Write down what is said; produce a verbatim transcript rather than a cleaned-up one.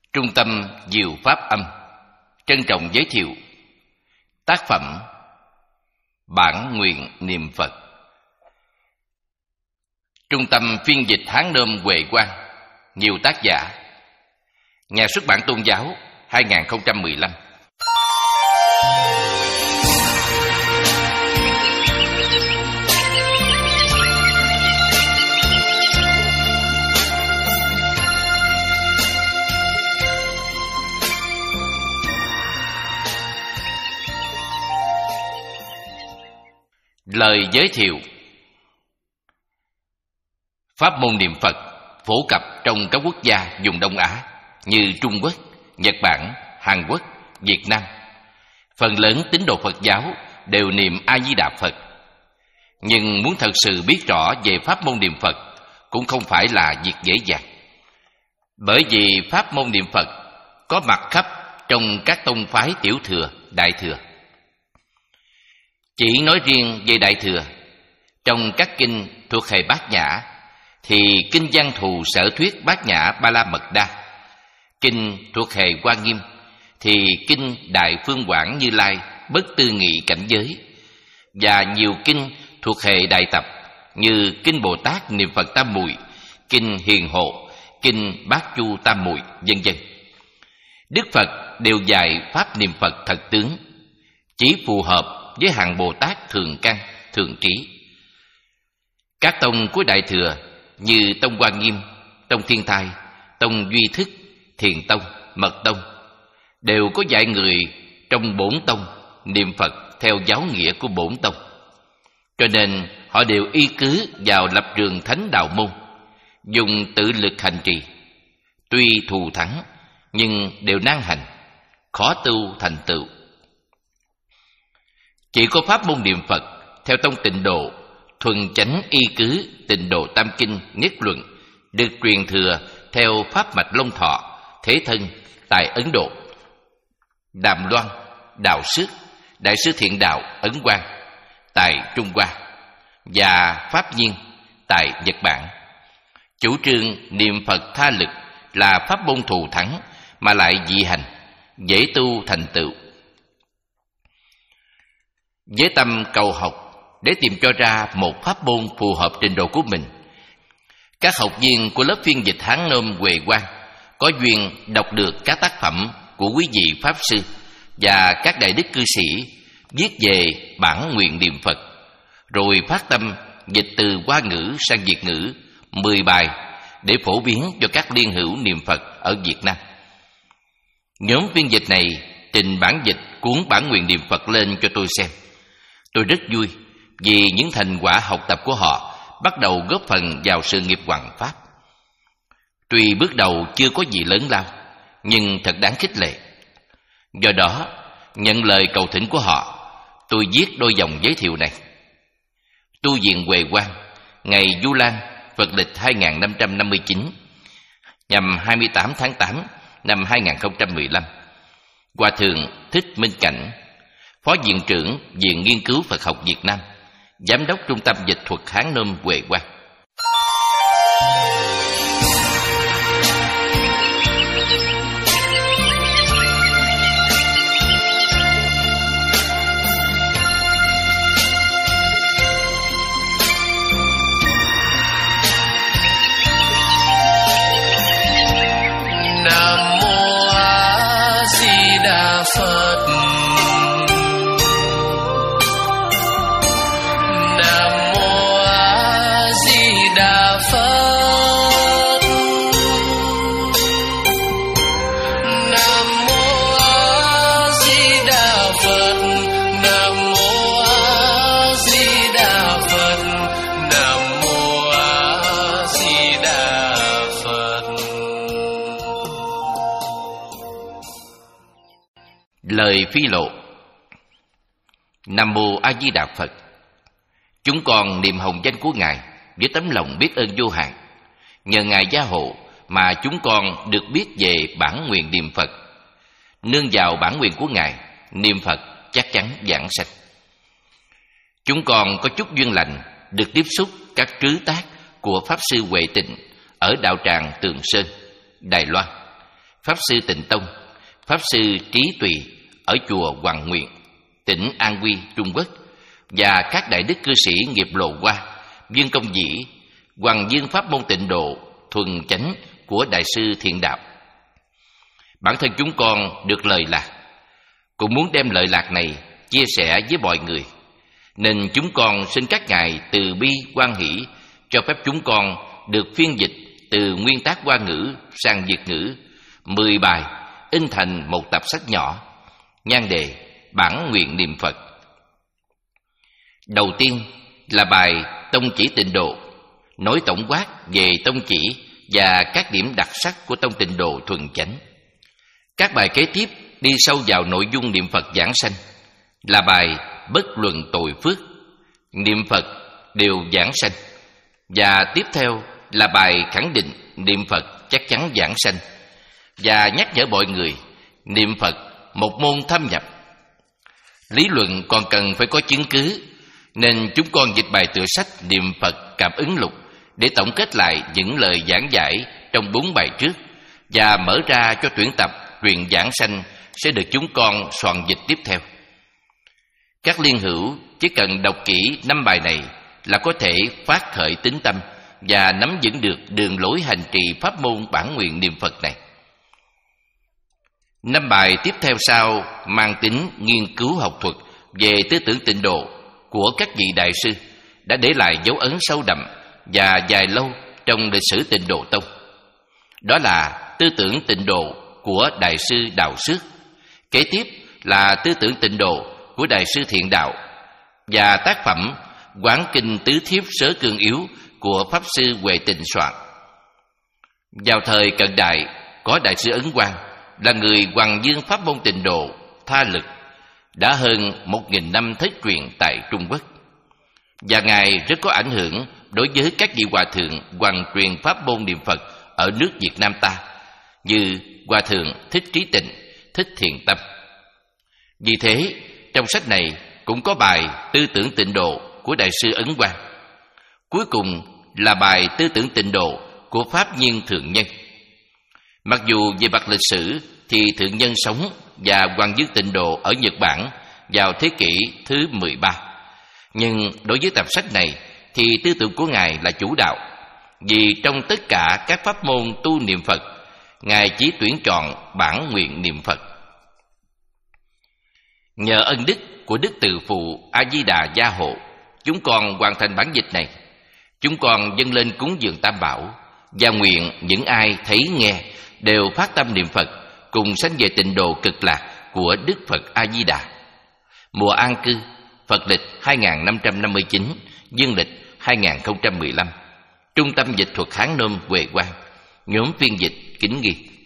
Trung tâm Diệu Pháp Âm trân trọng giới thiệu tác phẩm Bản Nguyện Niệm Phật. Trung tâm phiên dịch Hán Nôm Huệ Quang, nhiều tác giả. Nhà xuất bản Tôn giáo hai không một lăm. Lời giới thiệu. Pháp môn niệm Phật phổ cập trong các quốc gia vùng Đông Á như Trung Quốc, Nhật Bản, Hàn Quốc, Việt Nam. Phần lớn tín đồ Phật giáo đều niệm A-di-đà Phật. Nhưng muốn thật sự biết rõ về pháp môn niệm Phật cũng không phải là việc dễ dàng. Bởi vì pháp môn niệm Phật có mặt khắp trong các tông phái tiểu thừa, đại thừa. Chỉ nói riêng về đại thừa, trong các kinh thuộc hệ Bát Nhã thì kinh Văn Thù Sở Thuyết Bát Nhã Ba La Mật Đa, kinh thuộc hệ Hoa Nghiêm thì kinh Đại Phương Quảng Như Lai Bất Tư Nghị Cảnh Giới, và nhiều kinh thuộc hệ Đại Tập như kinh Bồ Tát Niệm Phật Tam Muội, kinh Hiền Hộ, kinh Bát Chu Tam Muội, vân vân. Đức Phật đều dạy pháp niệm Phật thật tướng, chỉ phù hợp với hạng Bồ Tát thường căn, thường trí. Các tông của Đại Thừa như Tông Hoa Nghiêm, Tông Thiên Thai, Tông Duy Thức, Thiền Tông, Mật Tông đều có dạy người trong bổn tông niệm Phật theo giáo nghĩa của bổn tông. Cho nên họ đều y cứ vào lập trường thánh đạo môn, dùng tự lực hành trì. Tuy thù thắng nhưng đều nan hành, khó tu thành tựu. Chỉ có pháp môn niệm Phật theo tông Tịnh Độ, thuần chánh y cứ Tịnh Độ Tam Kinh Nhất Luận, được truyền thừa theo pháp mạch Long Thọ, Thế Thân tại Ấn Độ, Đàm Loan, Đạo Xước, Đại sư Thiện Đạo Ấn Quang tại Trung Hoa, và Pháp Nhiên tại Nhật Bản. Chủ trương niệm Phật tha lực là pháp môn thù thắng mà lại dị hành, dễ tu thành tựu. Với tâm cầu học để tìm cho ra một pháp môn phù hợp trình độ của mình, các học viên của lớp phiên dịch Hán Nôm Huệ Quang có duyên đọc được các tác phẩm của quý vị Pháp Sư và các đại đức cư sĩ viết về bản nguyện niệm Phật, rồi phát tâm dịch từ Hoa ngữ sang Việt ngữ mười bài để phổ biến cho các liên hữu niệm Phật ở Việt Nam. Nhóm phiên dịch này trình bản dịch cuốn bản nguyện niệm Phật lên cho tôi xem. Tôi rất vui vì những thành quả học tập của họ bắt đầu góp phần vào sự nghiệp hoằng pháp. Tuy bước đầu chưa có gì lớn lao, nhưng thật đáng khích lệ. Do đó, nhận lời cầu thỉnh của họ, tôi viết đôi dòng giới thiệu này. Tu viện Huệ Quang, ngày Vu Lan, Phật lịch hai nghìn năm trăm năm mươi chín, nhằm hai mươi tám tháng tám năm hai nghìn không trăm mười lăm. Hòa thượng Thích Minh Cảnh, Phó Viện trưởng Viện Nghiên cứu Phật học Việt Nam, Giám đốc Trung tâm Dịch thuật Hán Nôm Huệ Quang. Nam Mô A Di Đà Phật. Lời phi lộ. Nam Mô A Di Đà Phật. Chúng con niệm hồng danh của Ngài với tấm lòng biết ơn vô hạn. Nhờ Ngài gia hộ mà chúng con được biết về bản nguyện niệm Phật. Nương vào bản nguyện của Ngài, niệm Phật chắc chắn vãng sanh. Chúng con có chút duyên lành được tiếp xúc các trứ tác của Pháp Sư Huệ Tịnh ở đạo tràng Tường Sơn, Đài Loan, Pháp Sư Tịnh Tông, Pháp Sư Trí Tùy ở chùa Hoàng Nguyện, tỉnh An Huy, Trung Quốc, và các đại đức cư sĩ nghiệp Lồ Hoa, Dương Công Dĩ, Hoàng Dương pháp môn Tịnh Độ thuần chánh của Đại sư Thiện Đạo. Bản thân chúng con được lời lạc, cũng muốn đem lợi lạc này chia sẻ với mọi người, nên chúng con xin các ngài từ bi hoan hỷ cho phép chúng con được phiên dịch từ nguyên tác Hoa ngữ sang Việt ngữ mười bài, in thành một tập sách nhỏ, nhan đề Bản Nguyện Niệm Phật. Đầu tiên là bài Tông Chỉ Tịnh Độ, nói tổng quát về tông chỉ và các điểm đặc sắc của tông Tịnh Độ thuần chánh. Các bài kế tiếp đi sâu vào nội dung niệm Phật giảng sanh, là bài Bất Luận Tội Phước, niệm Phật đều giảng sanh, và tiếp theo là bài khẳng định niệm Phật chắc chắn giảng sanh, và nhắc nhở mọi người niệm Phật một môn thâm nhập. Lý luận còn cần phải có chứng cứ, nên chúng con dịch bài tựa sách Niệm Phật Cảm Ứng Lục để tổng kết lại những lời giảng giải trong bốn bài trước, và mở ra cho tuyển tập truyền giảng sanh sẽ được chúng con soạn dịch tiếp theo. Các liên hữu chỉ cần đọc kỹ năm bài này là có thể phát khởi tín tâm và nắm vững được đường lối hành trì pháp môn bản nguyện niệm Phật này. Năm bài tiếp theo sau mang tính nghiên cứu học thuật về tư tưởng Tịnh Độ của các vị đại sư đã để lại dấu ấn sâu đậm và dài lâu trong lịch sử Tịnh Độ Tông. Đó là tư tưởng Tịnh Độ của Đại sư Đào Xước, kế tiếp là tư tưởng Tịnh Độ của Đại sư Thiện Đạo, và tác phẩm Quán Kinh Tứ Thiếp Sớ Cương Yếu của Pháp sư Huệ Tịnh soạn. Vào thời cận đại, có Đại sư Ấn Quang là người Hoàng Dương pháp môn Tịnh Độ tha lực, đã hơn một nghìn năm thuyết truyền tại Trung Quốc, và ngài rất có ảnh hưởng đối với các vị hòa thượng hoàng truyền pháp môn niệm Phật ở nước Việt Nam ta, như Hòa thượng Thích Trí Tịnh, Thích Thiện Tâm. Vì thế, trong sách này cũng có bài Tư tưởng Tịnh Độ của Đại sư Ấn Quang. Cuối cùng là bài Tư tưởng Tịnh Độ của Pháp Nhiên Thượng Nhân. Mặc dù về mặt lịch sử thì Thượng Nhân sống và Hoàng Dương Tịnh Độ ở Nhật Bản vào thế kỷ thứ mười ba, nhưng đối với tập sách này thì tư tưởng của ngài là chủ đạo, vì trong tất cả các pháp môn tu niệm Phật, ngài chỉ tuyển chọn bản nguyện niệm Phật. Nhờ ân đức của Đức Từ Phụ A Di Đà gia hộ, chúng con hoàn thành bản dịch này. Chúng con dâng lên cúng dường Tam Bảo, và nguyện những ai thấy nghe đều phát tâm niệm Phật, cùng sanh về Tịnh Độ Cực Lạc của Đức Phật A Di Đà. Mùa an cư Phật lịch hai nghìn năm trăm năm mươi chín, Dương lịch hai nghìn không trăm mười lăm. Trung tâm Dịch thuật Hán Nôm Huệ Quang. Nhóm phiên dịch kính ghi.